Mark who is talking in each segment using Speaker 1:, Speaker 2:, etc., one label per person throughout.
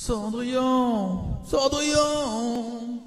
Speaker 1: Cendrillon, Cendrillon.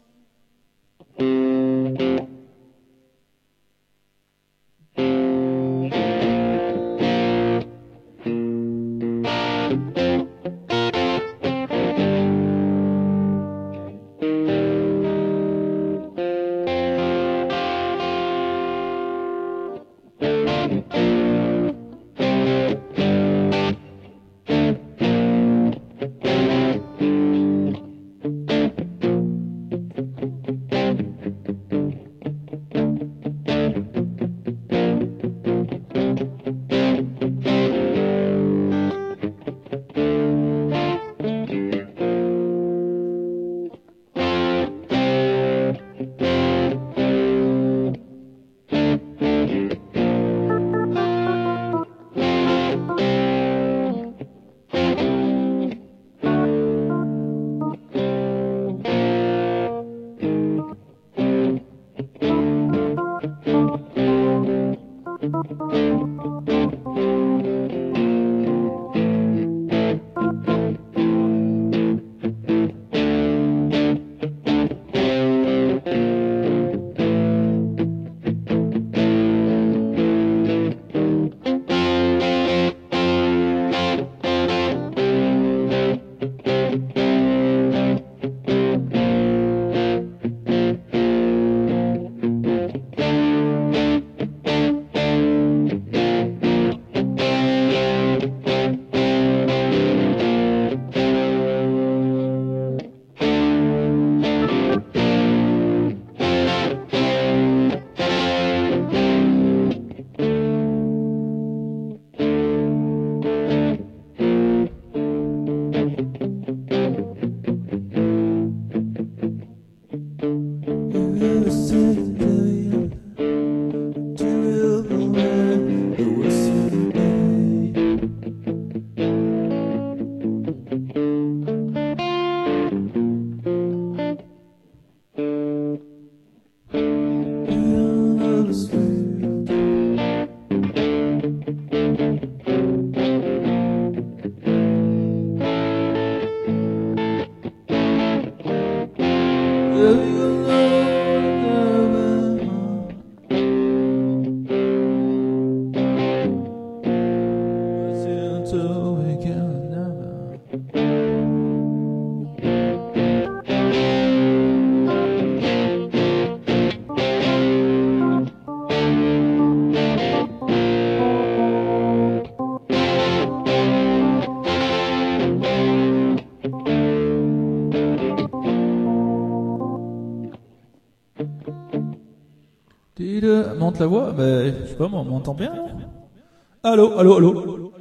Speaker 1: Monte la voix, je sais pas, moi, on m'entend bien, non? Allô, allô, allô.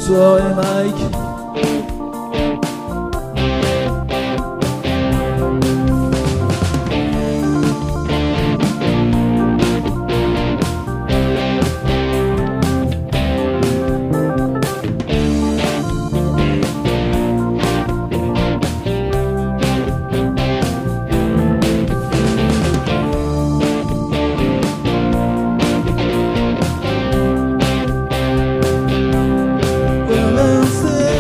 Speaker 1: soirée, Mike.
Speaker 2: Women say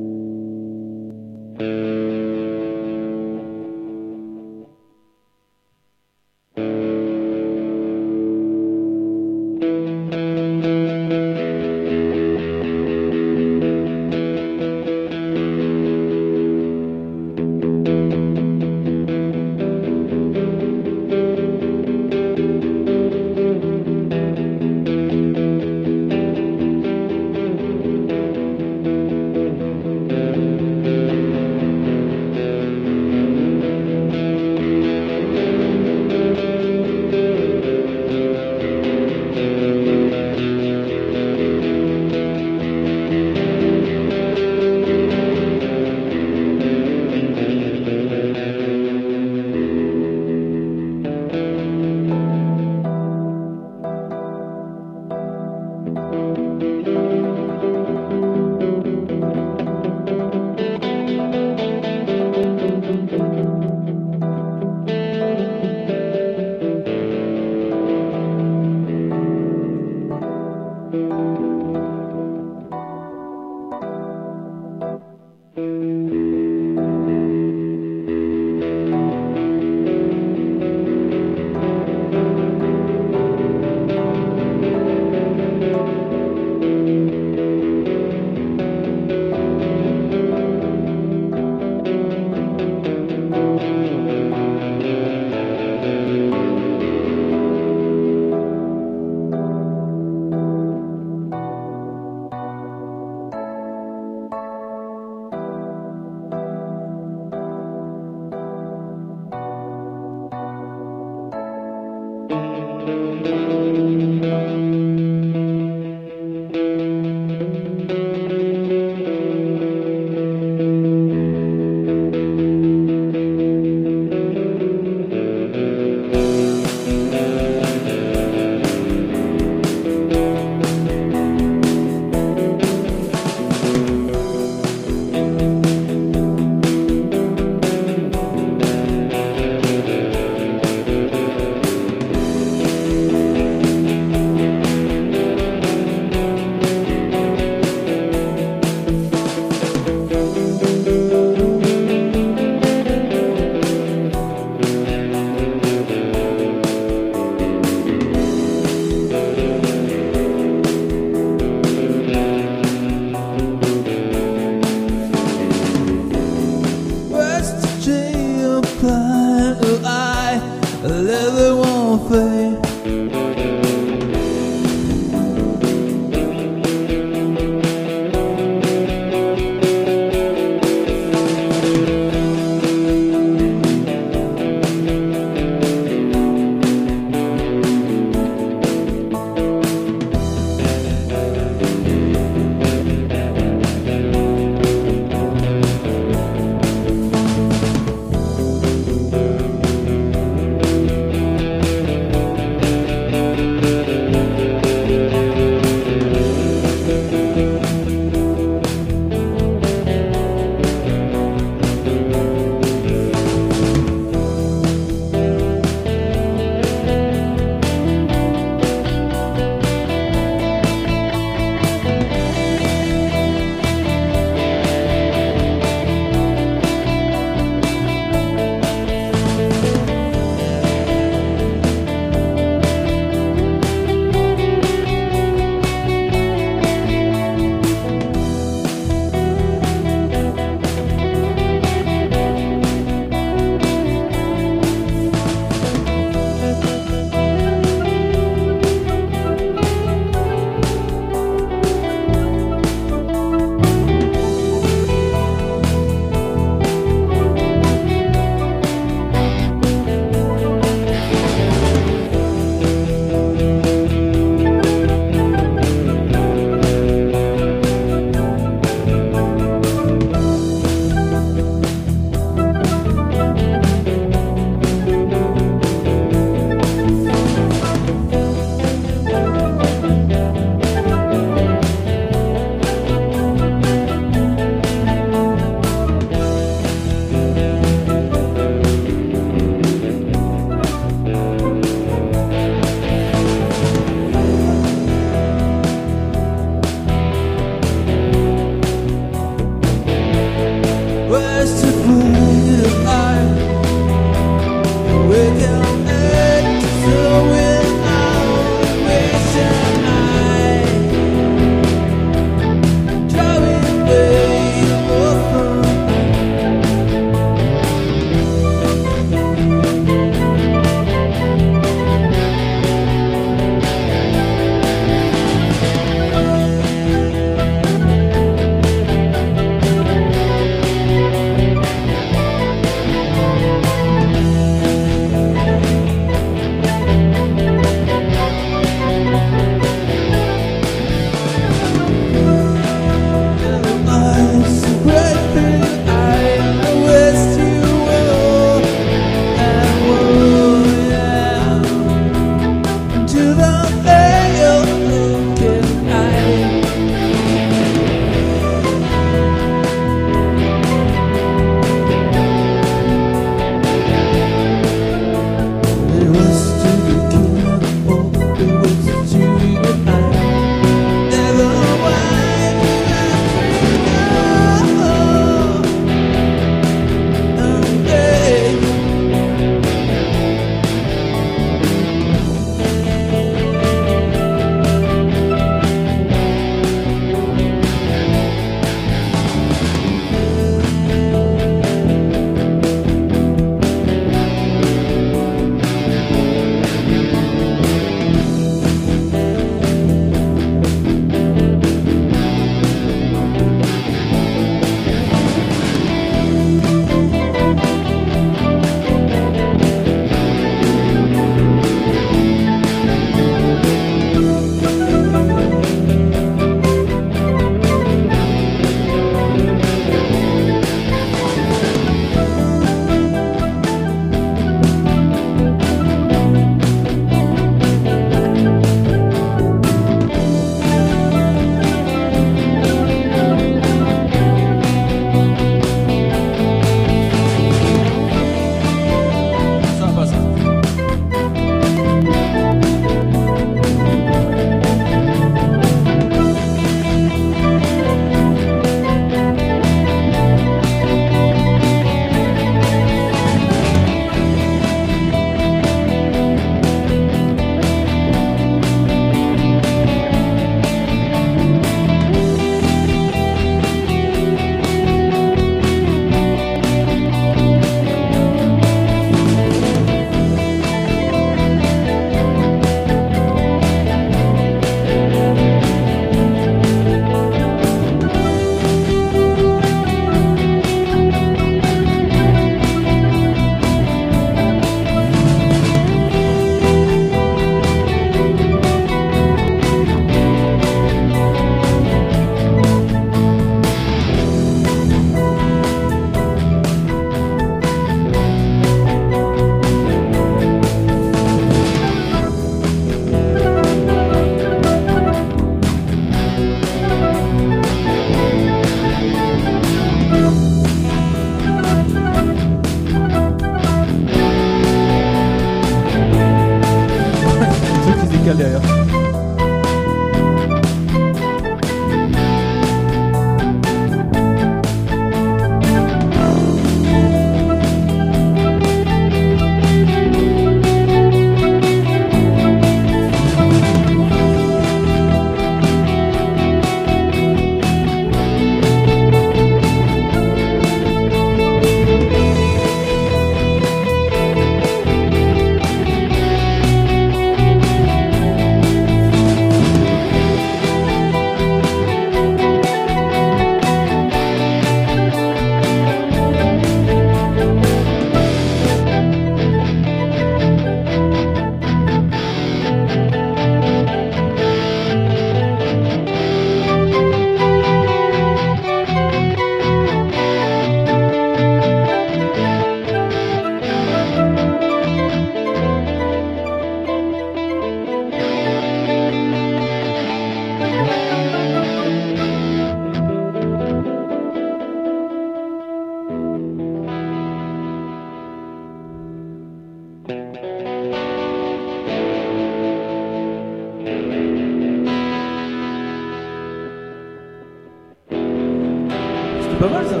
Speaker 1: C'est pas mal ça.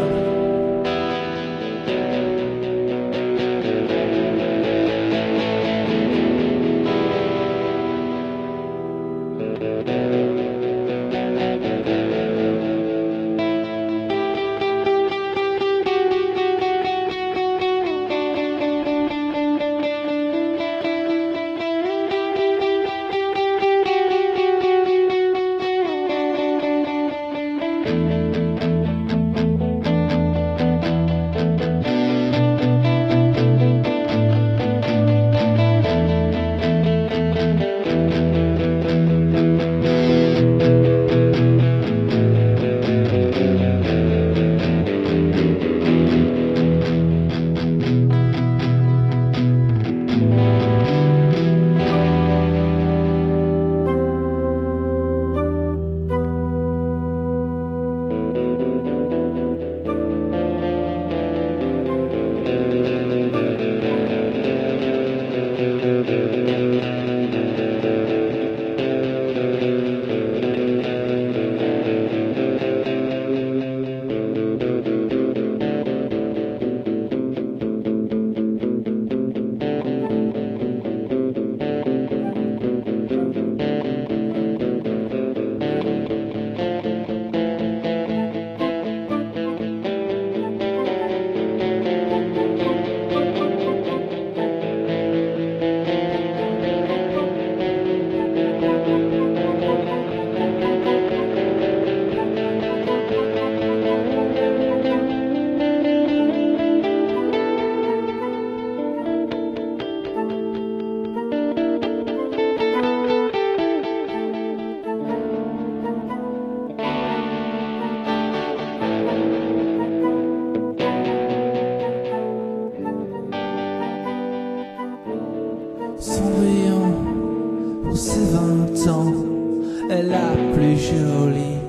Speaker 2: ses 20 ans est la plus jolie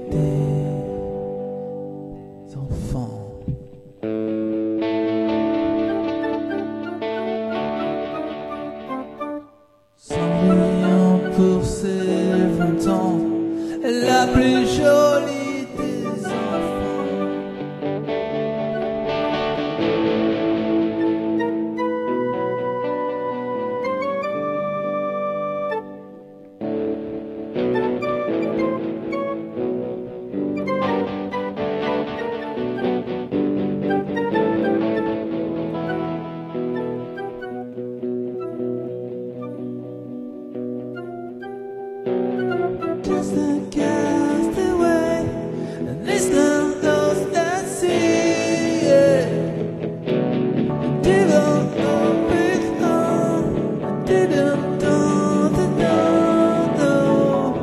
Speaker 2: des enfants. Souriant pour ses 20 ans est la plus jolie des enfants. Just a castaway, and it's not those that see it. I didn't know it all. I didn't know the no.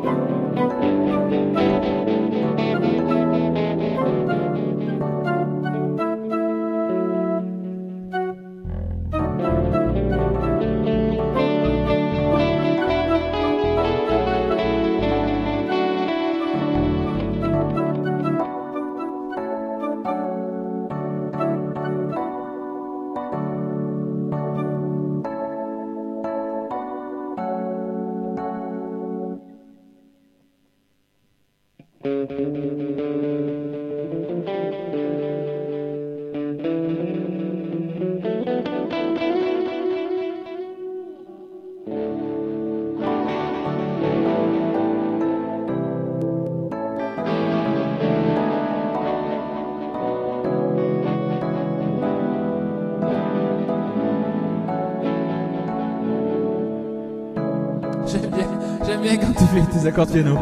Speaker 2: J'aime bien quand tu fais tes accords de piano.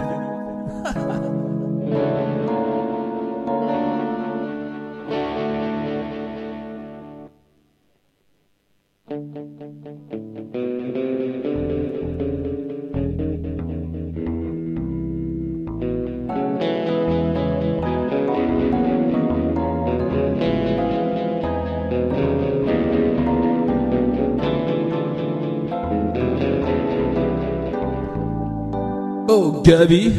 Speaker 2: Oh, Gabi.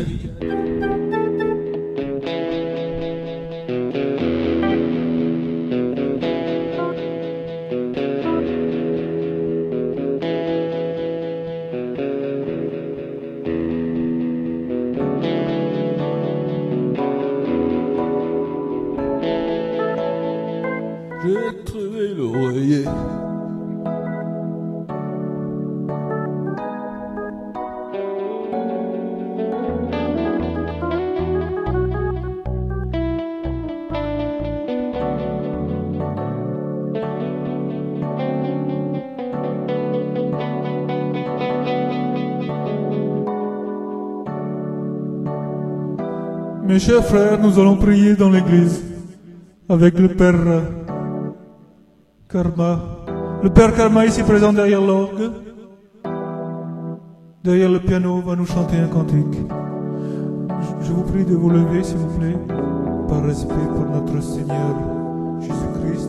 Speaker 2: l'oreiller.
Speaker 1: Mes chers frères, nous allons prier dans l'église avec le Père Karma. Le Père Karma ici présent derrière l'orgue, derrière le piano, va nous chanter un cantique. Je vous prie de vous lever, s'il vous plaît, par respect pour notre Seigneur Jésus-Christ.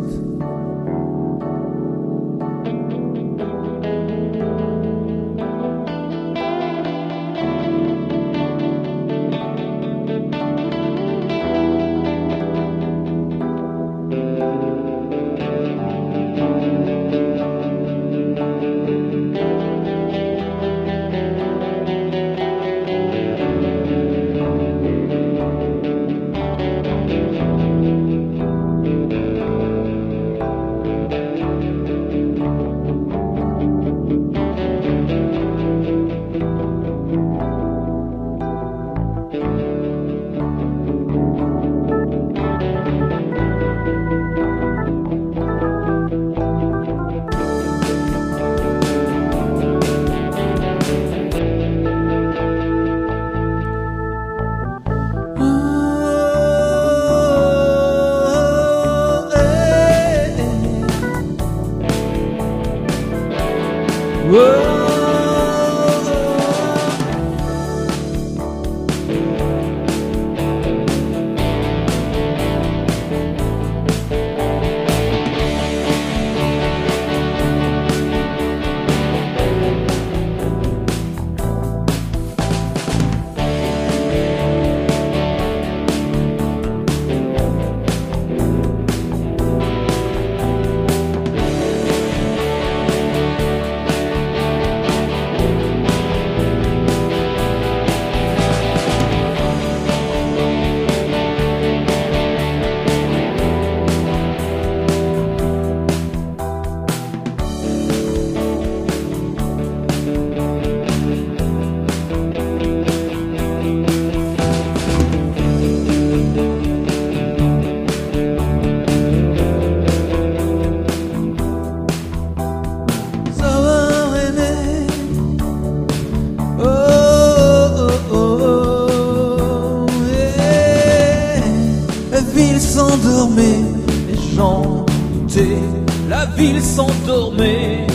Speaker 2: S'endormait, les gens doutaient, la ville s'endormait.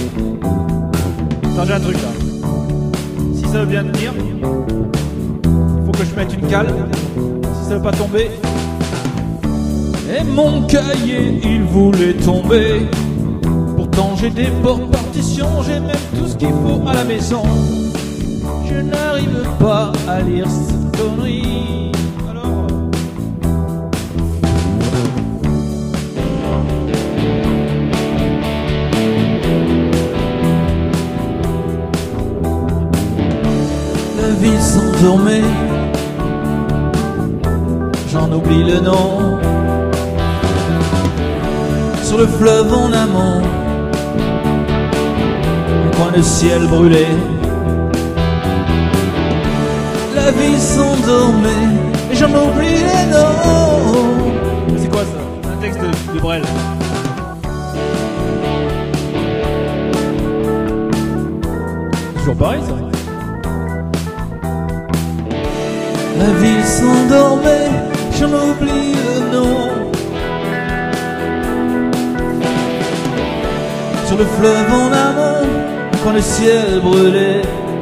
Speaker 1: Attends, j'ai un truc là. Si ça veut bien tenir, il faut que je mette une cale. Si ça veut pas tomber. Et mon cahier, il voulait tomber. Pourtant j'ai des portes partitions, j'ai même tout ce qu'il faut à la maison. Je n'arrive pas à lire cette connerie.
Speaker 2: La ville s'endormait, j'en oublie le nom. Sur le fleuve en amont, un coin de ciel brûlé. La ville s'endormait, et j'en oublie les noms.
Speaker 1: C'est quoi ça? C'est un texte de Brel. Toujours pareil ça.
Speaker 2: La ville s'endormait, j'en oublie le nom. Sur le fleuve en amont, quand le ciel brûlait.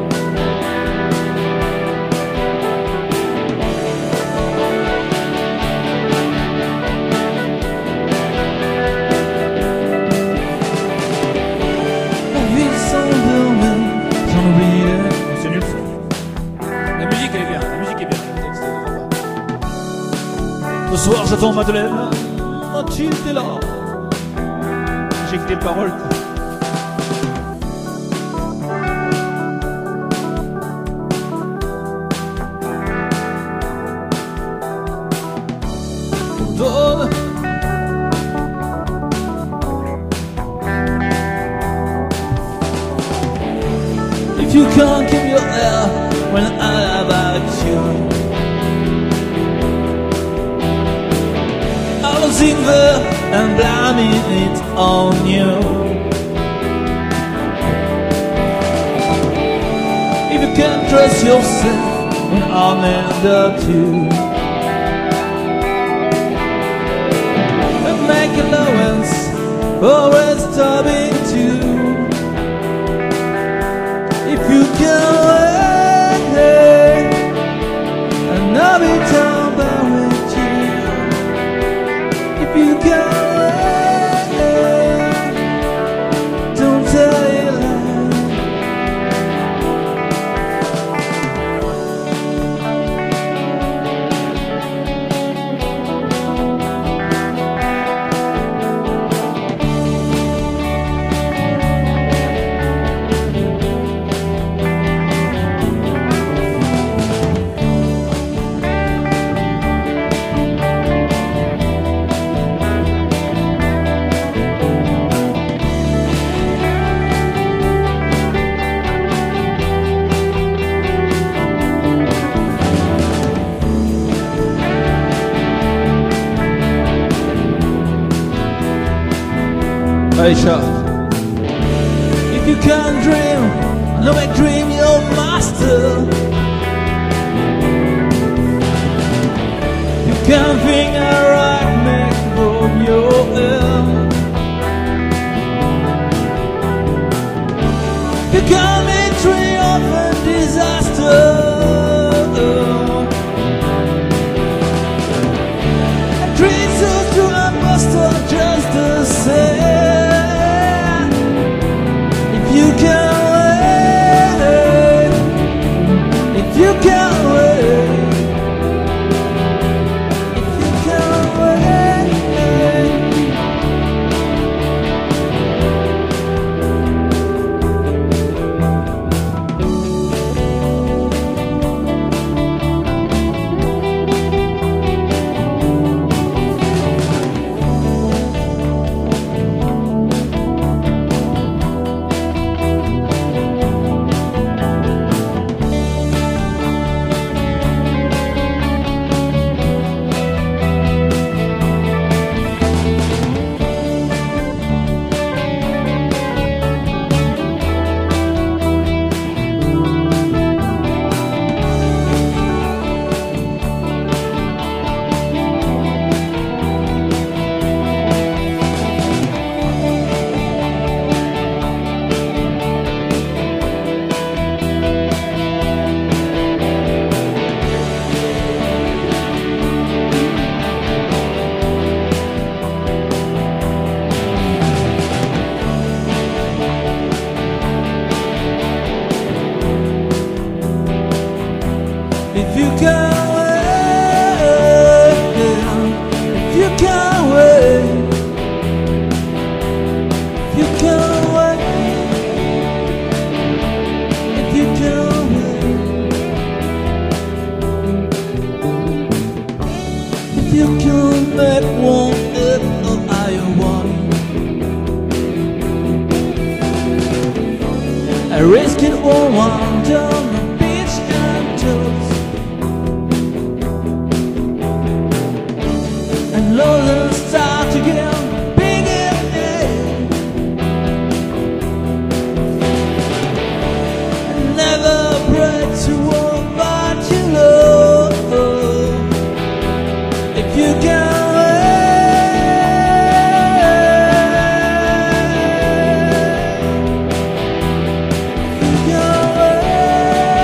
Speaker 2: La ville s'endormait, j'en oubliais.
Speaker 1: C'est nul ça. La musique elle est bien, la musique est bien. Le texte
Speaker 2: Ce soir j'attends Madeleine, Mathilde est là.
Speaker 1: j'ai écouté les paroles.
Speaker 2: Donne can't keep your hair when I about you. I was in there and blaming it on you. If you can't trust yourself when I'm under you, and make allowance for stopping too. If you can wait, and I'll be down by with you. If you can wait, don't tell you lie.
Speaker 1: Aisha.
Speaker 2: If you can't dream, no make dream your master. You can't think alright, make from your end. You can't make triumph and disaster. And dreams used to a master just the same. You can wait, if you can wait, if you can wait. If you can wait, if you can wait, if you can wait, if you can wait, if you can make one it of I want. I risk it all one down the beach and toast. Love and start again, begin again. And never pray to one but you love. If you can wait, if you can wait.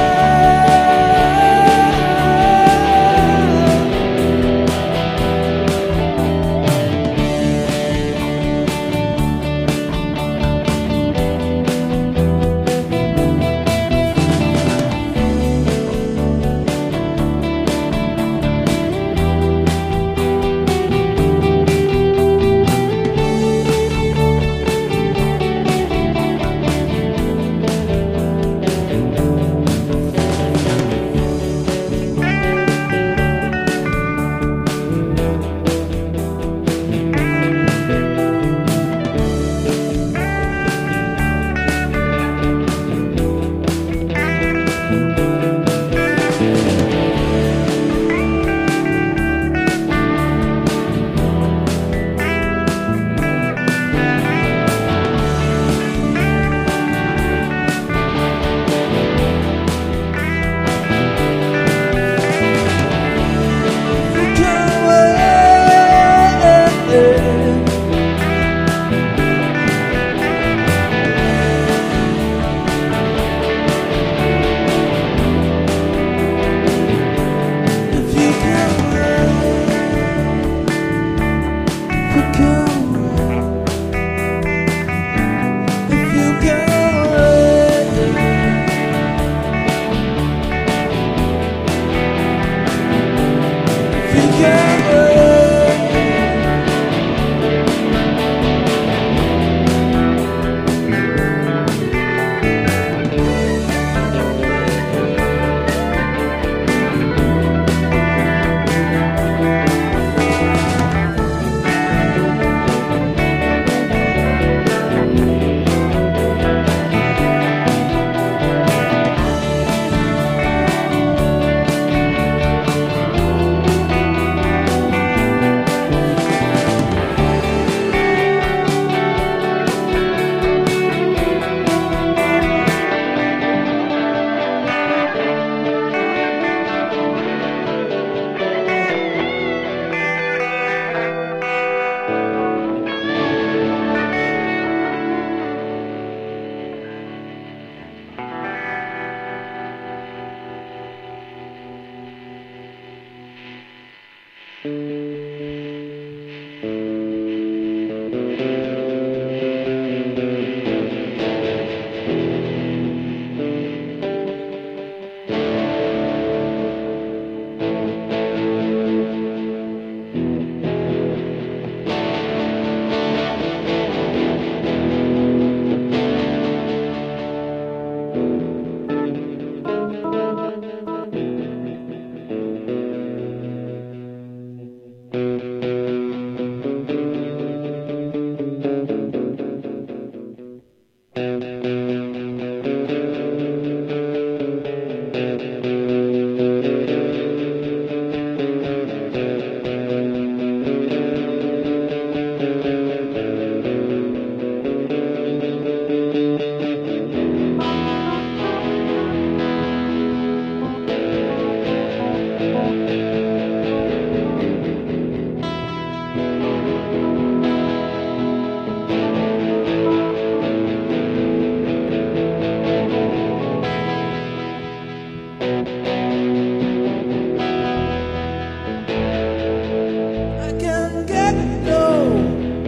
Speaker 2: I can't get no.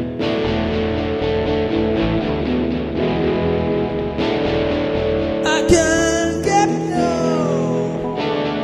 Speaker 2: I can't get no.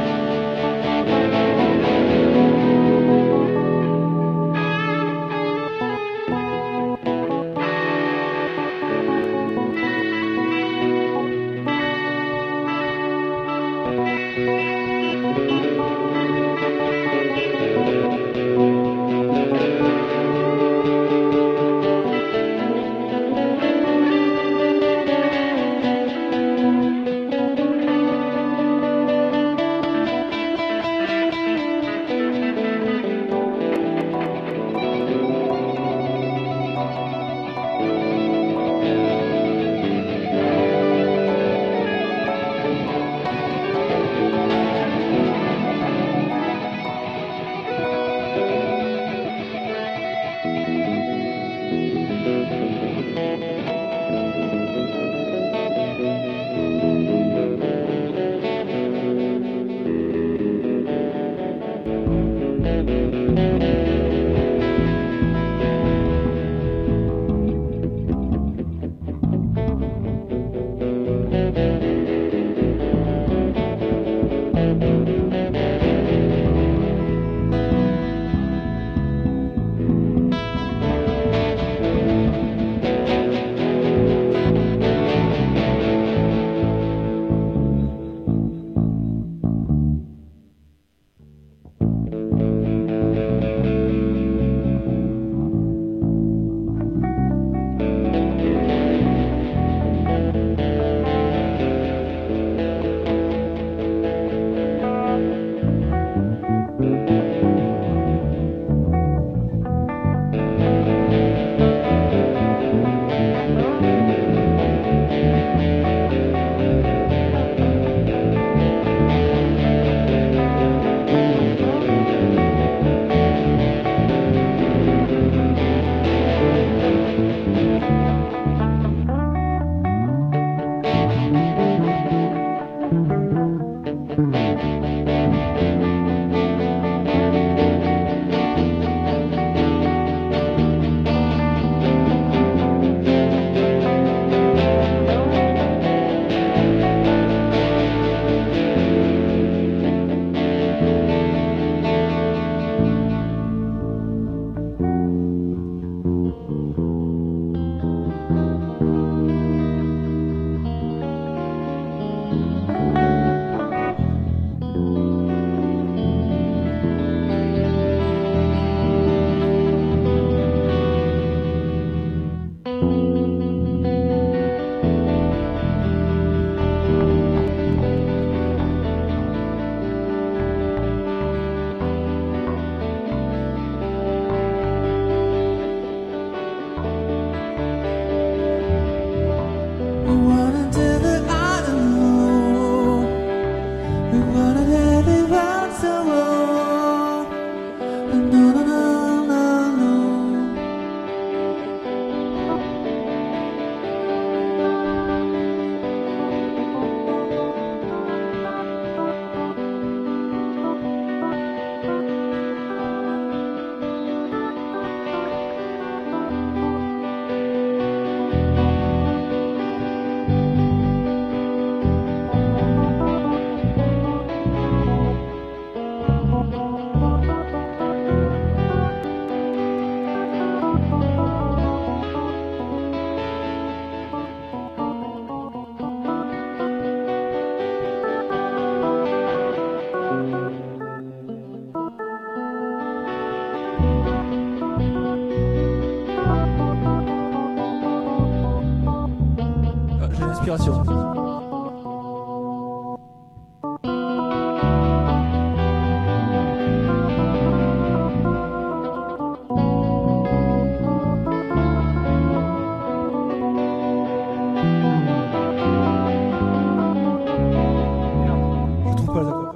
Speaker 1: respiration. Je trouve pas les accords.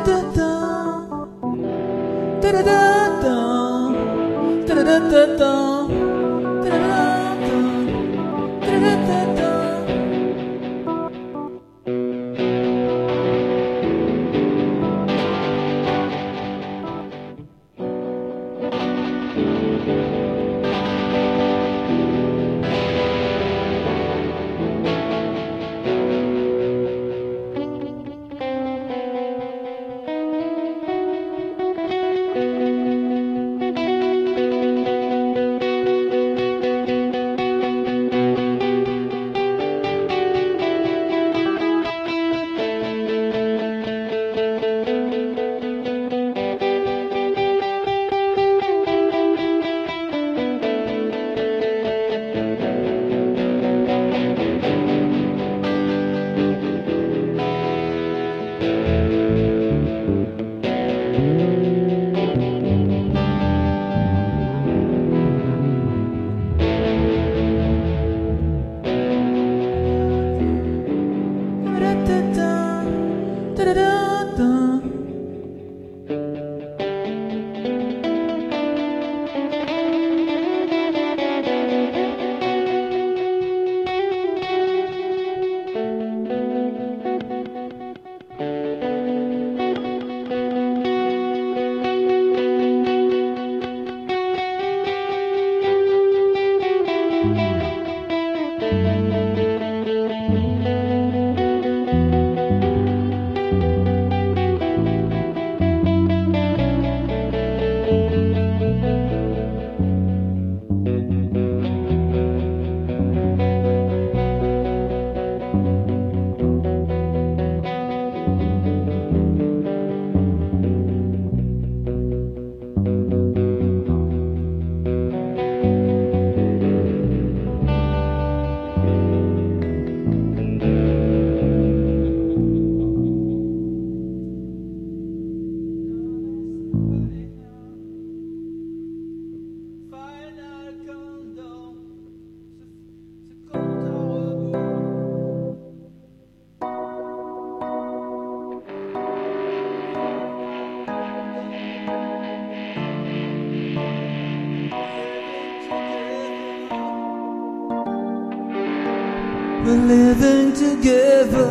Speaker 2: We're living together,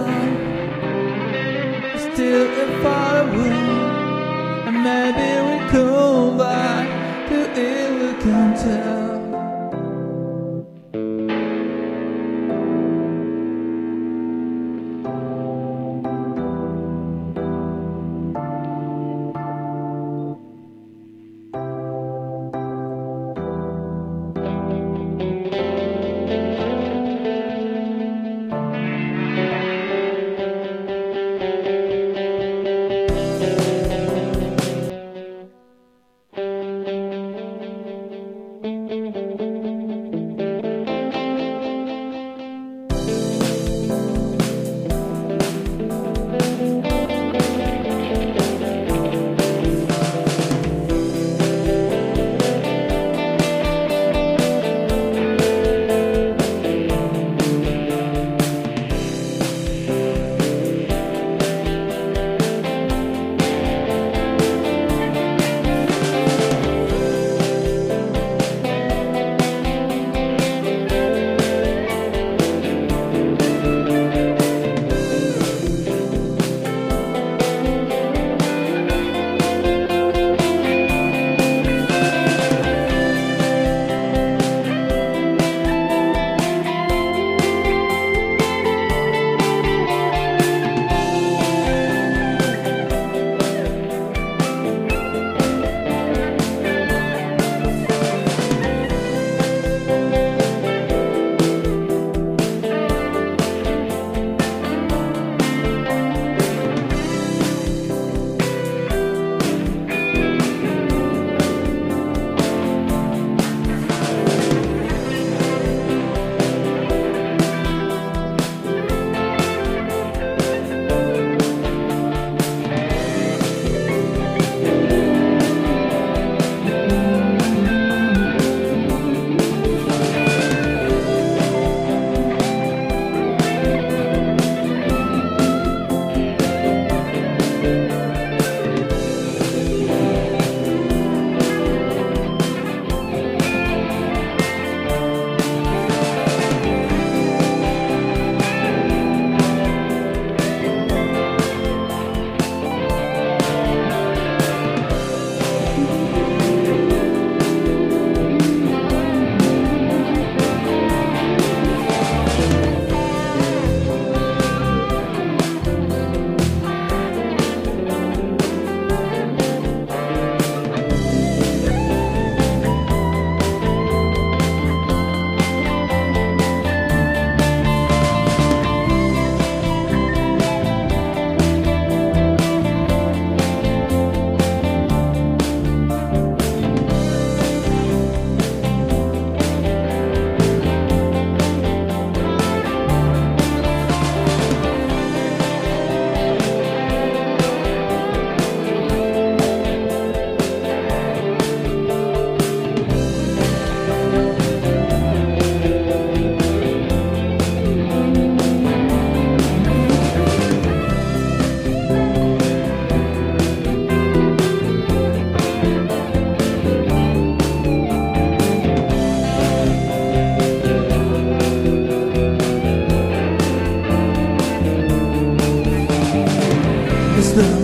Speaker 2: still far away, and maybe we come back to it, we can tell.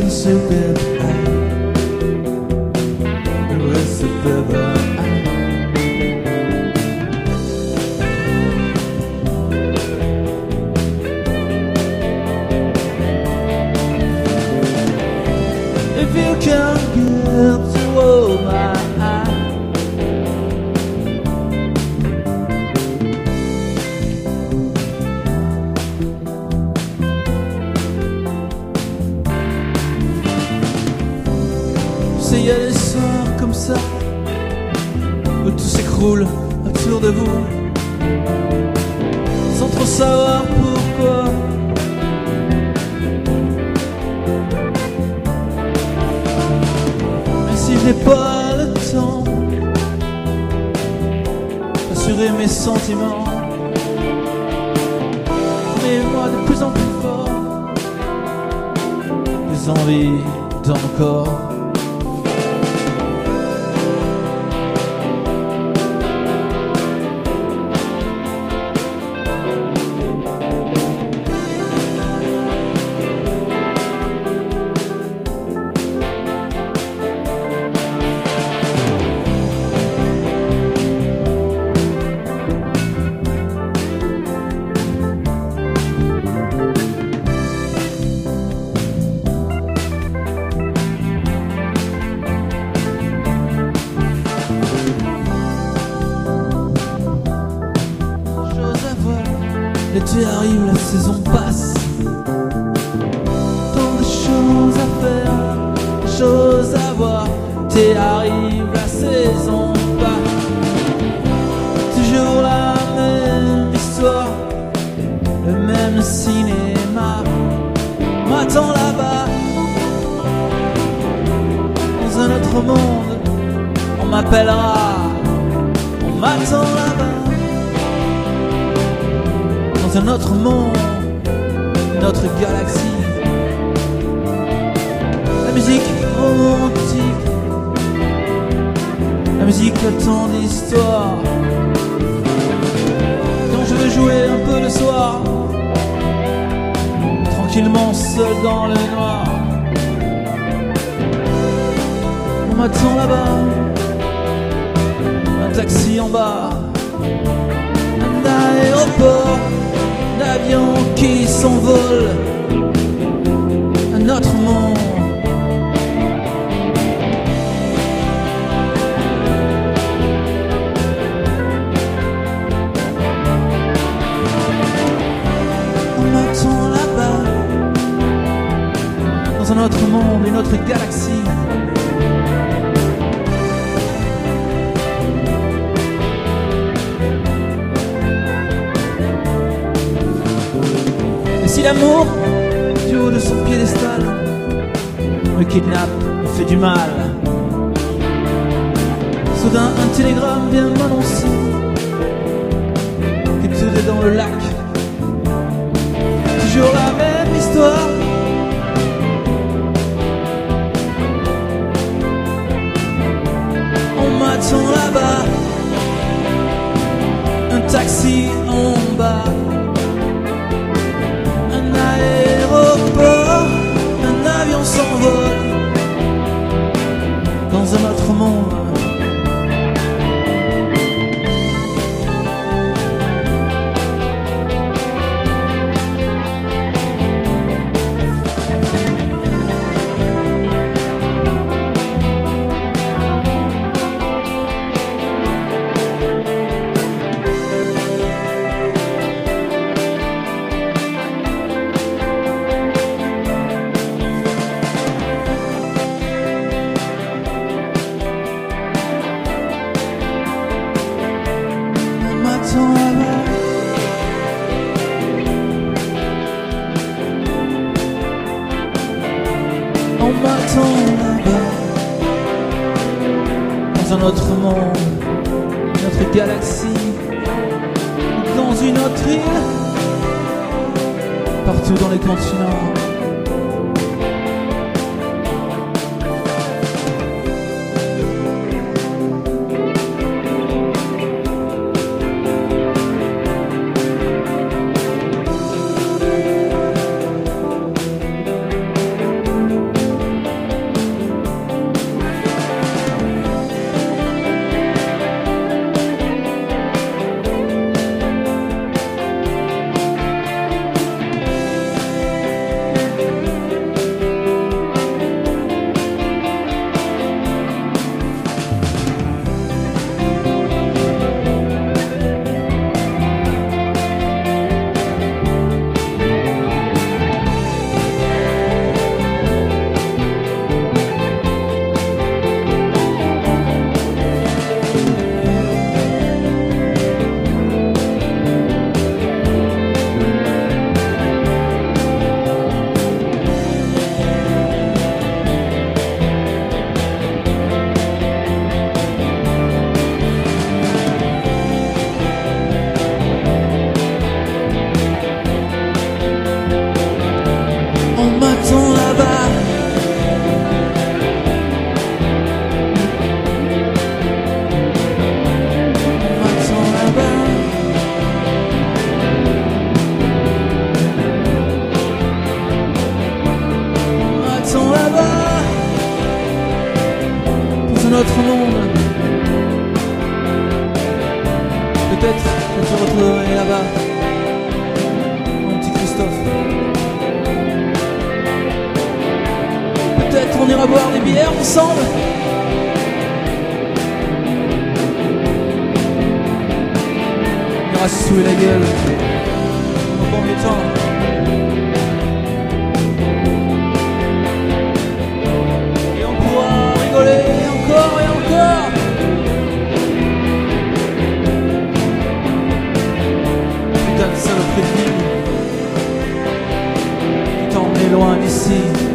Speaker 2: super high. We're super high. If you can't get to hold my eye, tu sais, y a des soirs comme ça où tout s'écroule autour de vous, sans trop savoir pourquoi. Si je n'ai pas le temps d'assurer mes sentiments, mais moi de plus en plus fort, des envies dans mon corps. L'été arrive, la saison passe. Tant de choses à faire, des choses à voir. L'été arrive, la saison passe. Toujours la même histoire, le même cinéma m'attend là-bas. Dans un autre monde, on m'appellera. On m'attend là-bas. Dans un autre monde, une autre galaxie. La musique romantique, la musique a tant d'histoires. Quand je veux jouer un peu le soir, tranquillement seul dans le noir, on m'attend là-bas, un taxi en bas, un aéroport, un avion qui s'envole, un autre monde. On m'attend là-bas, dans un autre monde, une autre galaxie. Si l'amour, du haut de son piédestal, me kidnappe, me fait du mal, soudain un télégramme vient m'annoncer que tout est dans le lac. Toujours la même histoire. On m'attend là-bas, un taxi en bas, un aéroport, un avion s'envole dans un autre monde. On m'attend là-bas, dans un autre monde, une autre galaxie, dans une autre île, partout dans les continents.
Speaker 1: des bières ensemble. On ira se saouler la gueule. Dans combien de temps? Et on pourra rigoler encore et encore. Putain de saloperie de ville. Tu t'en es loin d'ici.